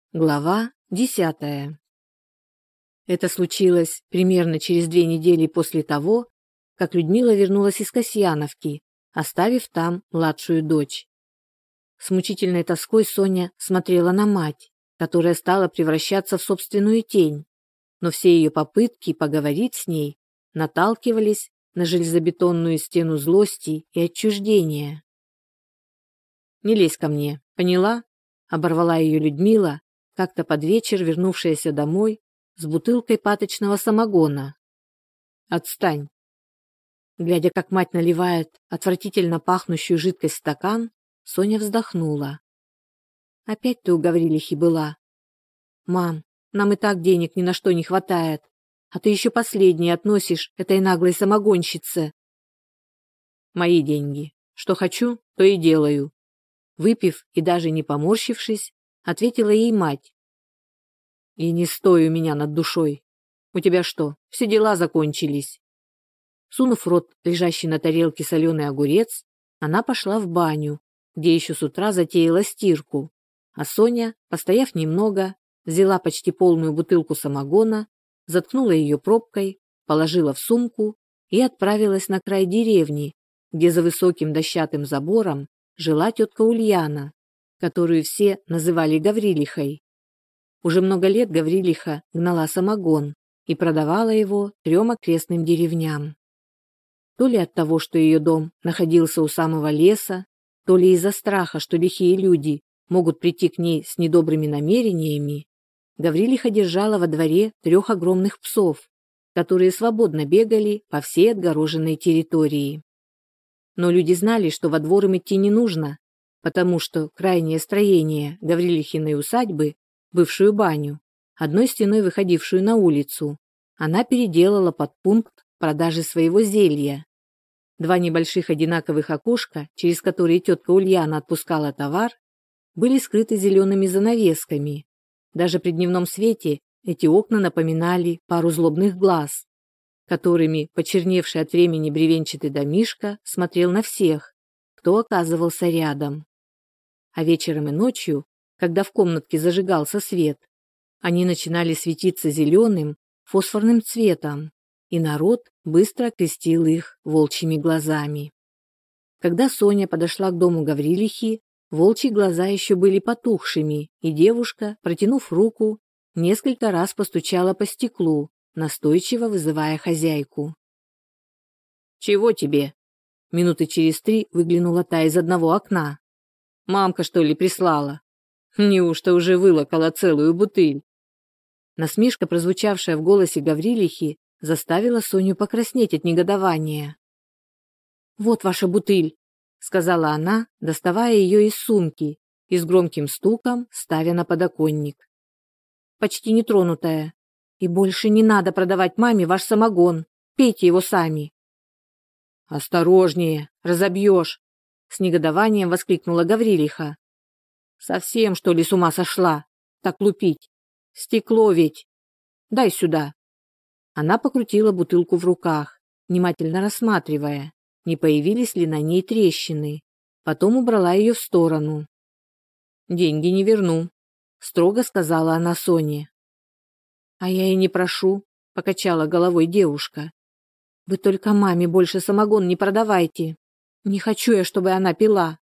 Глава 10. Это случилось примерно через 2 недели после того, как Людмила вернулась из Касьяновки, оставив там младшую дочь. С мучительной тоской Соня смотрела на мать, которая стала превращаться в собственную тень, но все ее попытки поговорить с ней наталкивались на железобетонную стену злости и отчуждения. «Не лезь ко мне, поняла?» – оборвала ее Людмила, как-то под вечер вернувшаяся домой с бутылкой паточного самогона. «Отстань!» Глядя, как мать наливает отвратительно пахнущую жидкость в стакан, Соня вздохнула. «Опять ты у Гаврилихи была. Мам, нам и так денег ни на что не хватает, а ты еще последнее относишь этой наглой самогонщице». «Мои деньги. Что хочу, то и делаю». Выпив и даже не поморщившись, ответила ей мать. «И не стой у меня над душой. У тебя что, все дела закончились?» Сунув в рот лежащий на тарелке соленый огурец, она пошла в баню, где еще с утра затеяла стирку, а Соня, постояв немного, взяла почти полную бутылку самогона, заткнула ее пробкой, положила в сумку и отправилась на край деревни, где за высоким дощатым забором жила тетка Ульяна, которую все называли Гаврилихой. Уже много лет Гаврилиха гнала самогон и продавала его 3 окрестным деревням. То ли от того, что ее дом находился у самого леса, то ли из-за страха, что лихие люди могут прийти к ней с недобрыми намерениями, Гаврилиха держала во дворе 3 огромных псов, которые свободно бегали по всей отгороженной территории. Но люди знали, что во двор им идти не нужно, потому что крайнее строение Гаврилихиной усадьбы, бывшую баню, одной стеной выходившую на улицу, она переделала под пункт продажи своего зелья. 2 небольших одинаковых окошка, через которые тетка Ульяна отпускала товар, были скрыты зелеными занавесками. Даже при дневном свете эти окна напоминали пару злобных глаз, которыми почерневший от времени бревенчатый домишко смотрел на всех, кто оказывался рядом. А вечером и ночью, когда в комнатке зажигался свет, они начинали светиться зеленым, фосфорным цветом, и народ быстро окрестил их волчьими глазами. Когда Соня подошла к дому Гаврилихи, волчьи глаза еще были потухшими, и девушка, протянув руку, несколько раз постучала по стеклу, настойчиво вызывая хозяйку. «Чего тебе?» Минуты через 3 выглянула та из одного окна. «Мамка, что ли, прислала? Неужто уже вылокала целую бутыль?» Насмешка, прозвучавшая в голосе Гаврилихи, заставила Соню покраснеть от негодования. «Вот ваша бутыль», — сказала она, доставая ее из сумки и с громким стуком ставя на подоконник. «Почти нетронутая. И больше не надо продавать маме ваш самогон. Пейте его сами». «Осторожнее, разобьешь!» — с негодованием воскликнула Гаврилиха. «Совсем, что ли, с ума сошла? Так лупить? Стекло ведь! Дай сюда!» Она покрутила бутылку в руках, внимательно рассматривая, не появились ли на ней трещины. Потом убрала ее в сторону. «Деньги не верну», — строго сказала она Соне. «А я и не прошу», — покачала головой девушка. «Вы только маме больше самогон не продавайте. Не хочу я, чтобы она пила».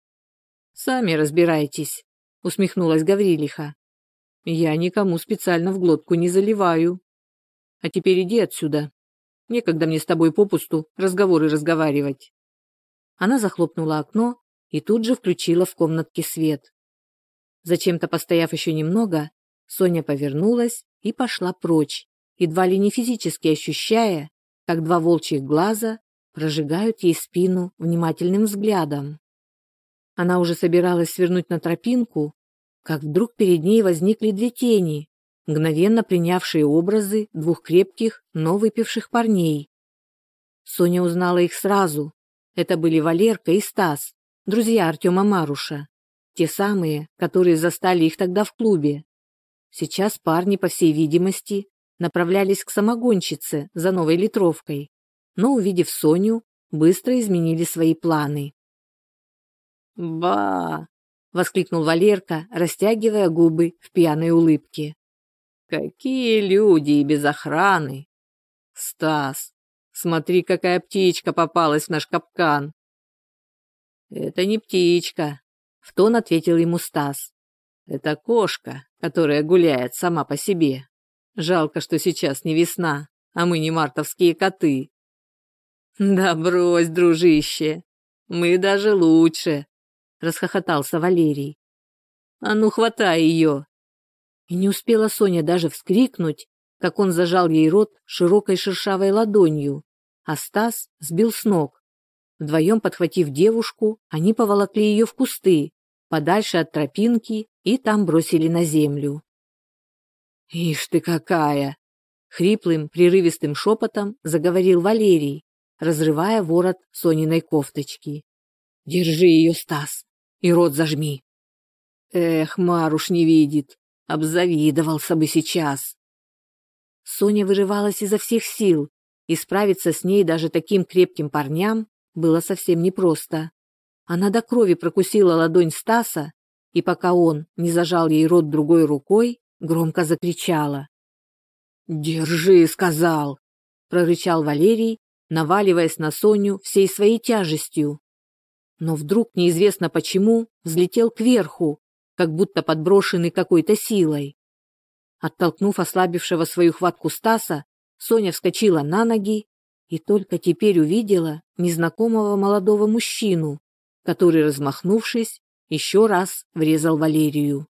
«Сами разбирайтесь», — усмехнулась Гаврилиха. «Я никому специально в глотку не заливаю. А теперь иди отсюда. Некогда мне с тобой попусту разговоры разговаривать». Она захлопнула окно и тут же включила в комнатке свет. Зачем-то постояв еще немного, Соня повернулась и пошла прочь, едва ли не физически ощущая, как 2 волчьих глаза прожигают ей спину внимательным взглядом. Она уже собиралась свернуть на тропинку, как вдруг перед ней возникли 2 тени, мгновенно принявшие образы 2 крепких, но выпивших парней. Соня узнала их сразу. Это были Валерка и Стас, друзья Артема Маруша, те самые, которые застали их тогда в клубе. Сейчас парни, по всей видимости, направлялись к самогонщице за новой литровкой, но, увидев Соню, быстро изменили свои планы. «Ба! воскликнул Валерка, растягивая губы в пьяной улыбке. «Какие люди и без охраны! Стас, смотри, какая птичка попалась в наш капкан!» «Это не птичка», — в тон ответил ему Стас. «Это кошка, которая гуляет сама по себе. Жалко, что сейчас не весна, а мы не мартовские коты». «Да брось, дружище, мы даже лучше», — расхохотался Валерий. «А ну, хватай ее!» И не успела Соня даже вскрикнуть, как он зажал ей рот широкой шершавой ладонью, а Стас сбил с ног. Вдвоем подхватив девушку, они поволокли ее в кусты, подальше от тропинки, и там бросили на землю. «Ишь ты какая!» — хриплым, прерывистым шепотом заговорил Валерий, разрывая ворот Сониной кофточки. «Держи ее, Стас, и рот зажми!» «Эх, Маруш не видит, обзавидовался бы сейчас!» Соня вырывалась изо всех сил, и справиться с ней даже таким крепким парням было совсем непросто. Она до крови прокусила ладонь Стаса, и пока он не зажал ей рот другой рукой, громко закричала. «Держи, сказал!» – прорычал Валерий, наваливаясь на Соню всей своей тяжестью. Но вдруг, неизвестно почему, взлетел кверху, как будто подброшенный какой-то силой. Оттолкнув ослабившего свою хватку Стаса, Соня вскочила на ноги и только теперь увидела незнакомого молодого мужчину, который, размахнувшись, еще раз врезал Валерию.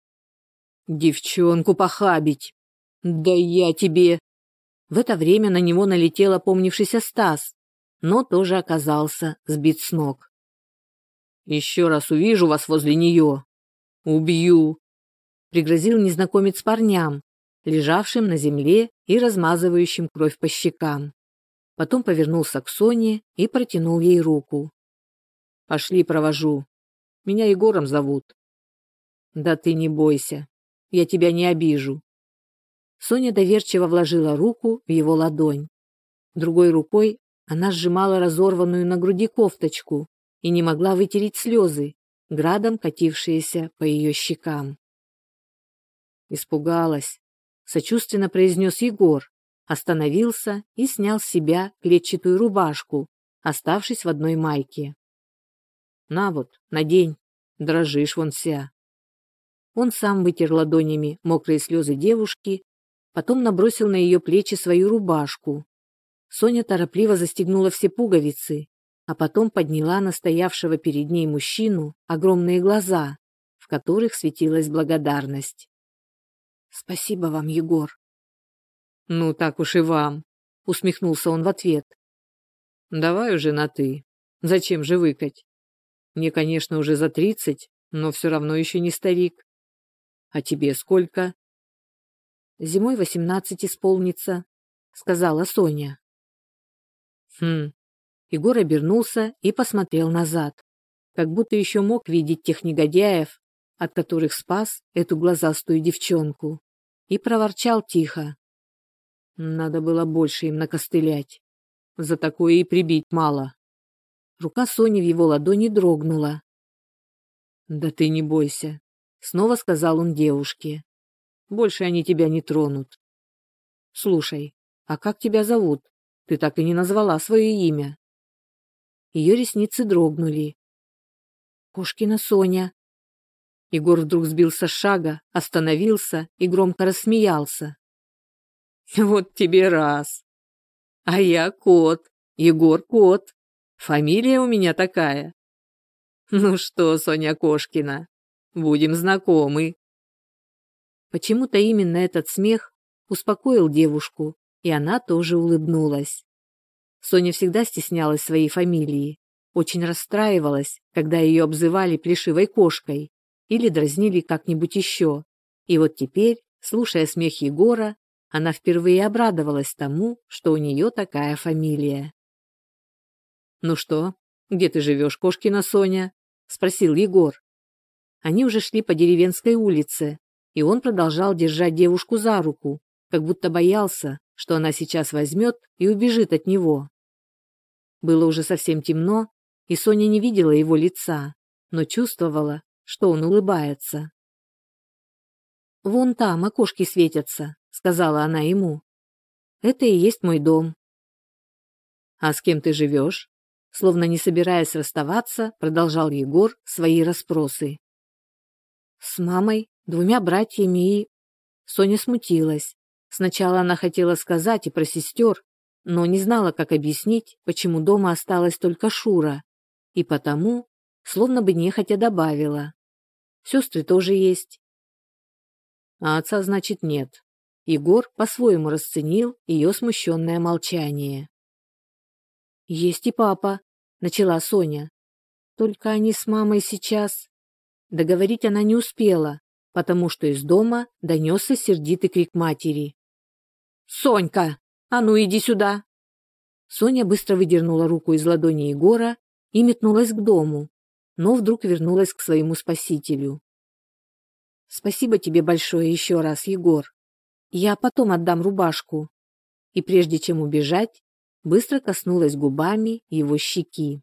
«Девчонку похабить! Да я тебе!» В это время на него налетел опомнившийся Стас, но тоже оказался сбит с ног. «Еще раз увижу вас возле нее. Убью!» пригрозил незнакомец парням, лежавшим на земле и размазывающим кровь по щекам. Потом повернулся к Соне и протянул ей руку. «Пошли, провожу. Меня Егором зовут». «Да ты не бойся, я тебя не обижу». Соня доверчиво вложила руку в его ладонь. Другой рукой она сжимала разорванную на груди кофточку и не могла вытереть слезы, градом катившиеся по ее щекам. «Испугалась», — сочувственно произнес Егор, остановился и снял с себя клетчатую рубашку, оставшись в одной майке. «На вот, надень, дрожишь вон вся». Он сам вытер ладонями мокрые слезы девушки, потом набросил на ее плечи свою рубашку. Соня торопливо застегнула все пуговицы, а потом подняла на стоявшего перед ней мужчину огромные глаза, в которых светилась благодарность. «Спасибо вам, Егор». «Ну так уж и вам», — усмехнулся он в ответ. «Давай уже на «ты». Зачем же выкать? Мне, конечно, уже за 30, но все равно еще не старик. А тебе сколько?» «Зимой 18 исполнится», — сказала Соня. «Хм». Егор обернулся и посмотрел назад, как будто еще мог видеть тех негодяев, от которых спас эту глазастую девчонку, и проворчал тихо. «Надо было больше им накостылять. За такое и прибить мало». Рука Сони в его ладони дрогнула. «Да ты не бойся», — снова сказал он девушке. «Больше они тебя не тронут. Слушай, а как тебя зовут? Ты так и не назвала свое имя». Ее ресницы дрогнули. «Кошкина Соня». Егор вдруг сбился с шага, остановился и громко рассмеялся. «Вот тебе раз. А я Кот, Егор Кот. Фамилия у меня такая. Ну что, Соня Кошкина, будем знакомы». Почему-то именно этот смех успокоил девушку, и она тоже улыбнулась. Соня всегда стеснялась своей фамилии, очень расстраивалась, когда ее обзывали плешивой кошкой или дразнили как-нибудь еще. И вот теперь, слушая смех Егора, она впервые обрадовалась тому, что у нее такая фамилия. «Ну что, где ты живешь, Кошкина Соня?» – спросил Егор. Они уже шли по деревенской улице, и он продолжал держать девушку за руку, как будто боялся, что она сейчас возьмет и убежит от него. Было уже совсем темно, и Соня не видела его лица, но чувствовала, что он улыбается. «Вон там окошки светятся», — сказала она ему. «Это и есть мой дом». «А с кем ты живешь?» Словно не собираясь расставаться, продолжал Егор свои расспросы. «С мамой, 2 братьями и...» Соня смутилась. Сначала она хотела сказать и про сестер, но не знала, как объяснить, почему дома осталась только Шура, и потому, словно бы нехотя добавила. «Сестры тоже есть». А отца, значит, нет. Егор по-своему расценил ее смущенное молчание. «Есть и папа», — начала Соня. «Только они с мамой сейчас...» Договорить она не успела, потому что из дома донесся сердитый крик матери. «Сонька, а ну иди сюда!» Соня быстро выдернула руку из ладони Егора и метнулась к дому, но вдруг вернулась к своему спасителю. «Спасибо тебе большое еще раз, Егор. Я потом отдам рубашку». И прежде чем убежать, быстро коснулась губами его щеки.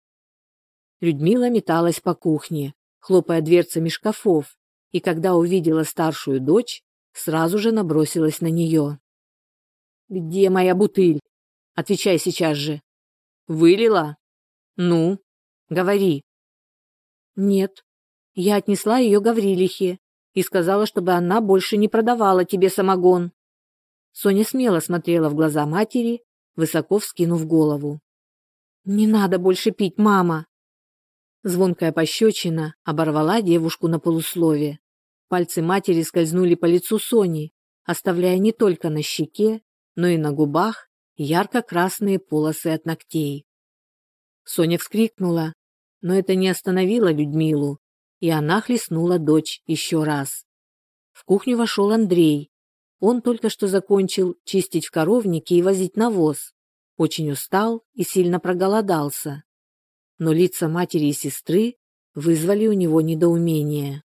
Людмила металась по кухне, хлопая дверцами шкафов, и когда увидела старшую дочь, сразу же набросилась на нее. «Где моя бутыль? Отвечай сейчас же. Вылила? Ну, говори». «Нет, я отнесла ее Гаврилихе и сказала, чтобы она больше не продавала тебе самогон». Соня смело смотрела в глаза матери, высоко вскинув голову. «Не надо больше пить, мама!» Звонкая пощечина оборвала девушку на полуслове. Пальцы матери скользнули по лицу Сони, оставляя не только на щеке, но и на губах ярко-красные полосы от ногтей. Соня вскрикнула, но это не остановило Людмилу, и она хлестнула дочь еще раз. В кухню вошел Андрей. Он только что закончил чистить в коровнике и возить навоз. Очень устал и сильно проголодался. Но лица матери и сестры вызвали у него недоумение.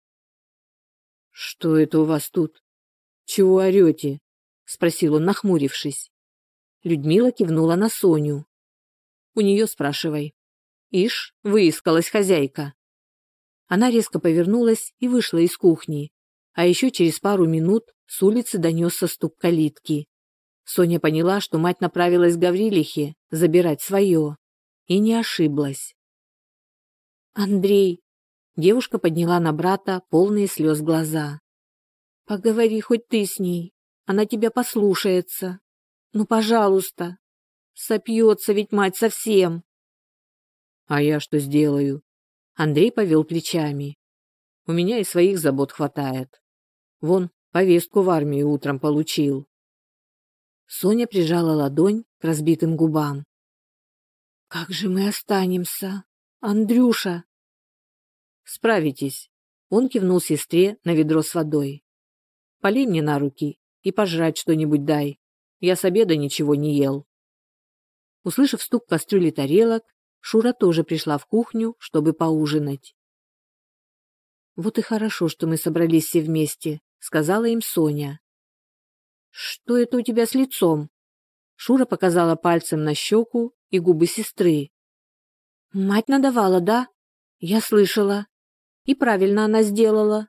«Что это у вас тут? Чего орете?» — спросил он, нахмурившись. Людмила кивнула на Соню. «У нее спрашивай». «Ишь, выискалась хозяйка». Она резко повернулась и вышла из кухни, а еще через пару минут с улицы донесся стук калитки. Соня поняла, что мать направилась к Гаврилихе забирать свое, и не ошиблась. «Андрей!» — девушка подняла на брата полные слез глаза. «Поговори хоть ты с ней, она тебя послушается. Ну, пожалуйста, сопьется ведь мать совсем». «А я что сделаю?» Андрей повел плечами. «У меня и своих забот хватает. Вон, повестку в армию утром получил». Соня прижала ладонь к разбитым губам. «Как же мы останемся, Андрюша?» «Справитесь», — он кивнул сестре на ведро с водой. «Полей мне на руки и пожрать что-нибудь дай. Я с обеда ничего не ел». Услышав стук кастрюли тарелок, Шура тоже пришла в кухню, чтобы поужинать. «Вот и хорошо, что мы собрались все вместе», — сказала им Соня. «Что это у тебя с лицом?» Шура показала пальцем на щеку и губы сестры. «Мать надавала, да? Я слышала. И правильно она сделала».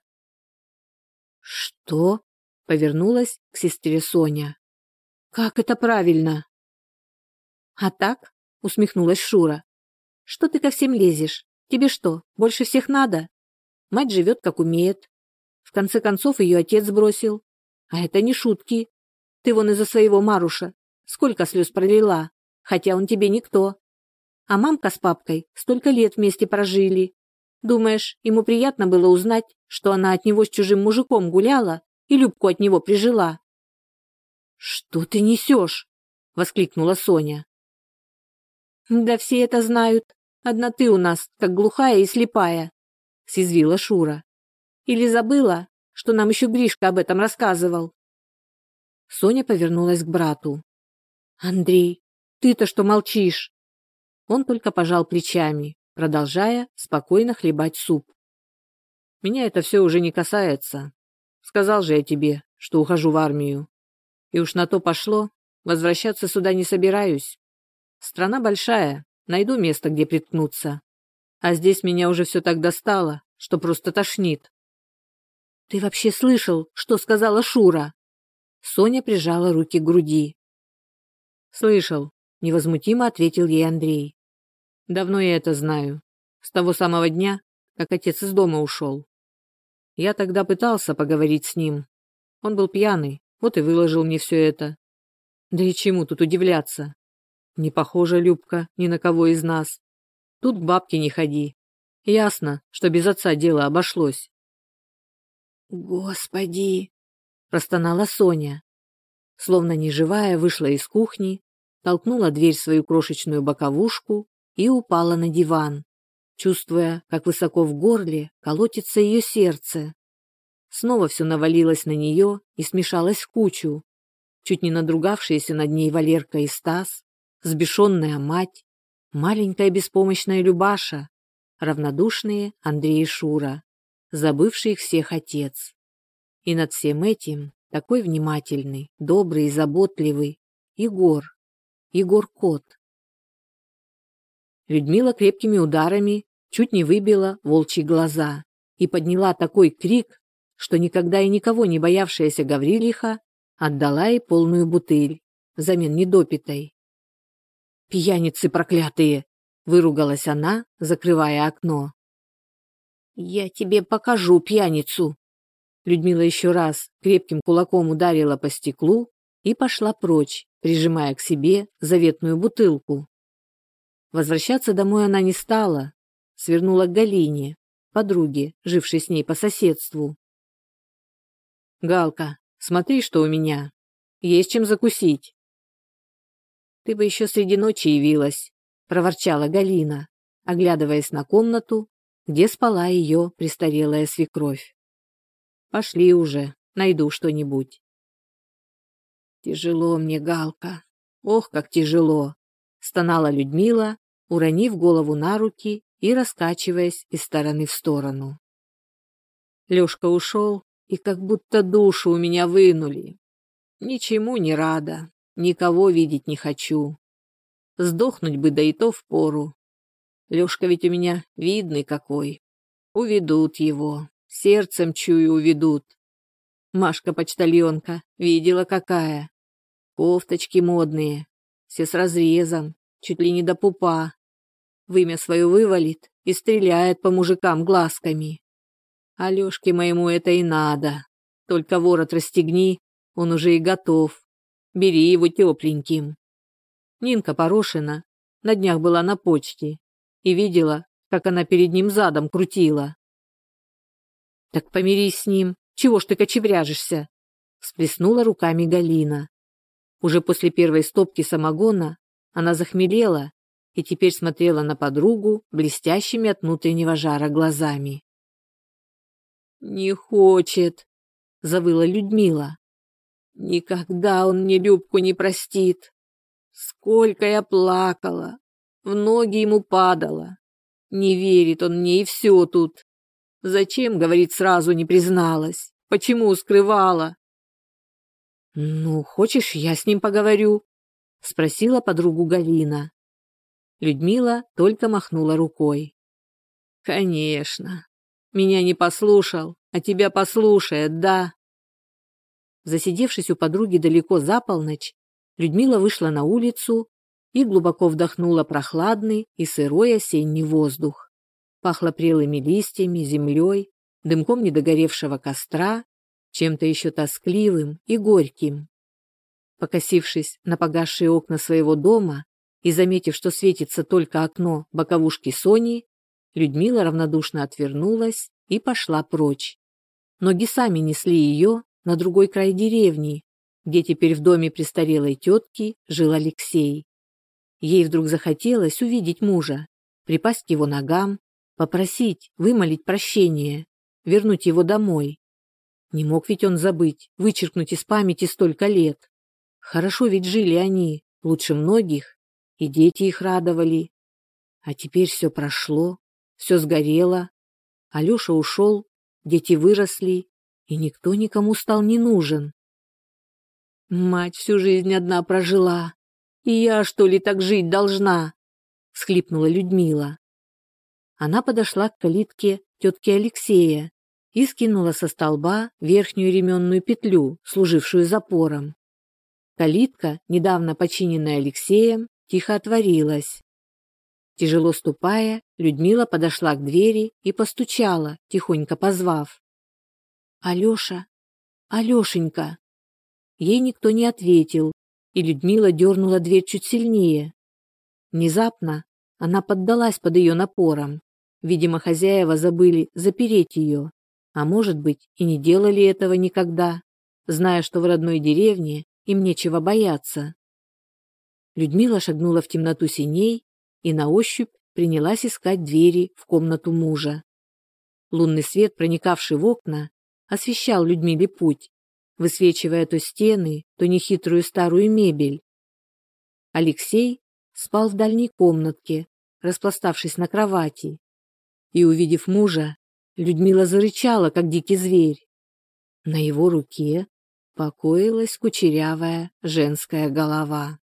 «Что?» — повернулась к сестре Соня. «Как это правильно?» «А так?» — усмехнулась Шура. «Что ты ко всем лезешь? Тебе что, больше всех надо? Мать живет, как умеет. В конце концов, ее отец бросил. А это не шутки. Ты вон из-за своего Маруша сколько слез пролила, хотя он тебе никто. А мамка с папкой столько лет вместе прожили. Думаешь, ему приятно было узнать, что она от него с чужим мужиком гуляла и Любку от него прижила?» «Что ты несешь?» — воскликнула Соня. «Да все это знают. Одна ты у нас, как глухая и слепая», — съязвила Шура. «Или забыла, что нам еще Гришка об этом рассказывал?» Соня повернулась к брату. «Андрей, ты-то что молчишь?» Он только пожал плечами, продолжая спокойно хлебать суп. «Меня это все уже не касается. Сказал же я тебе, что ухожу в армию. И уж на то пошло, возвращаться сюда не собираюсь. Страна большая, найду место, где приткнуться. А здесь меня уже все так достало, что просто тошнит. Ты вообще слышал, что сказала Шура? Соня прижала руки к груди. Слышал, невозмутимо ответил ей Андрей. Давно я это знаю. С того самого дня, как отец из дома ушел. Я тогда пытался поговорить с ним. Он был пьяный, вот и выложил мне все это. Да и чему тут удивляться? Не похожа Любка ни на кого из нас. Тут к бабке не ходи. Ясно, что без отца дело обошлось. Господи, простонала Соня. Словно неживая, вышла из кухни, толкнула дверь в свою крошечную боковушку и упала на диван, чувствуя, как высоко в горле колотится ее сердце. Снова все навалилось на нее и смешалось в кучу. Чуть не надругавшиеся над ней Валерка и Стас, взбешенная мать, маленькая беспомощная Любаша, равнодушные Андрей и Шура, забывший их всех отец. И над всем этим такой внимательный, добрый и заботливый Егор Кот. Людмила крепкими ударами чуть не выбила волчьи глаза и подняла такой крик, что никогда и никого не боявшаяся Гаврилиха отдала ей полную бутыль, взамен недопитой. «Пьяницы проклятые!» — выругалась она, закрывая окно. «Я тебе покажу пьяницу!» Людмила еще раз крепким кулаком ударила по стеклу и пошла прочь, прижимая к себе заветную бутылку. Возвращаться домой она не стала, свернула к Галине, подруге, жившей с ней по соседству. «Галка, смотри, что у меня. Есть чем закусить». «Ты бы еще среди ночи явилась», — проворчала Галина, оглядываясь на комнату, где спала ее престарелая свекровь. «Пошли уже, найду что-нибудь». «Тяжело мне, Галка, ох, как тяжело», — стонала Людмила, уронив голову на руки и раскачиваясь из стороны в сторону. Лёшка ушел, и как будто душу у меня вынули. Ничему не рада, никого видеть не хочу. Сдохнуть бы, да и то впору. Лёшка ведь у меня видный какой. Уведут его, сердцем чую уведут. Машка-почтальонка, видела какая. Кофточки модные, все с разрезом, чуть ли не до пупа. Вымя свое вывалит и стреляет по мужикам глазками. А Лёшке моему это и надо. Только ворот расстегни, он уже и готов. Бери его тепленьким. Нинка Порошина на днях была на почте и видела, как она перед ним задом крутила. «Так помирись с ним, чего ж ты кочевряжешься?» всплеснула руками Галина. Уже после первой стопки самогона она захмелела и теперь смотрела на подругу блестящими от внутреннего жара глазами. «Не хочет», — завыла Людмила. «Никогда он мне Любку не простит. Сколько я плакала, в ноги ему падала. Не верит он мне, и все тут. Зачем, говорит, сразу не призналась? Почему скрывала?» «Ну, хочешь, я с ним поговорю?» — спросила подругу Галина. Людмила только махнула рукой. «Конечно. Меня не послушал, а тебя послушает, да?» Засидевшись у подруги далеко за полночь, Людмила вышла на улицу и глубоко вдохнула прохладный и сырой осенний воздух. Пахло прелыми листьями, землей, дымком недогоревшего костра, чем-то еще тоскливым и горьким. Покосившись на погасшие окна своего дома и заметив, что светится только окно боковушки Сони, Людмила равнодушно отвернулась и пошла прочь. Ноги сами несли ее на другой край деревни, где теперь в доме престарелой тетки жил Алексей. Ей вдруг захотелось увидеть мужа, припасть к его ногам, попросить, вымолить прощение, вернуть его домой. Не мог ведь он забыть, вычеркнуть из памяти столько лет. Хорошо ведь жили они, лучше многих, и дети их радовали. А теперь все прошло, все сгорело. Алеша ушел, дети выросли, и никто никому стал не нужен. «Мать всю жизнь одна прожила, и я, что ли, так жить должна?» — всхлипнула Людмила. Она подошла к калитке тетки Алексея и скинула со столба верхнюю ременную петлю, служившую запором. Калитка, недавно починенная Алексеем, тихо отворилась. Тяжело ступая, Людмила подошла к двери и постучала, тихонько позвав: «Алёша! Алёшенька!» Ей никто не ответил, и Людмила дернула дверь чуть сильнее. Внезапно она поддалась под ее напором. Видимо, хозяева забыли запереть ее, а может быть, и не делали этого никогда, зная, что в родной деревне им нечего бояться. Людмила шагнула в темноту сеней и на ощупь принялась искать двери в комнату мужа. Лунный свет, проникавший в окна, освещал Людмиле путь, высвечивая то стены, то нехитрую старую мебель. Алексей спал в дальней комнатке, распластавшись на кровати. И, увидев мужа, Людмила зарычала, как дикий зверь. На его руке покоилась кучерявая женская голова.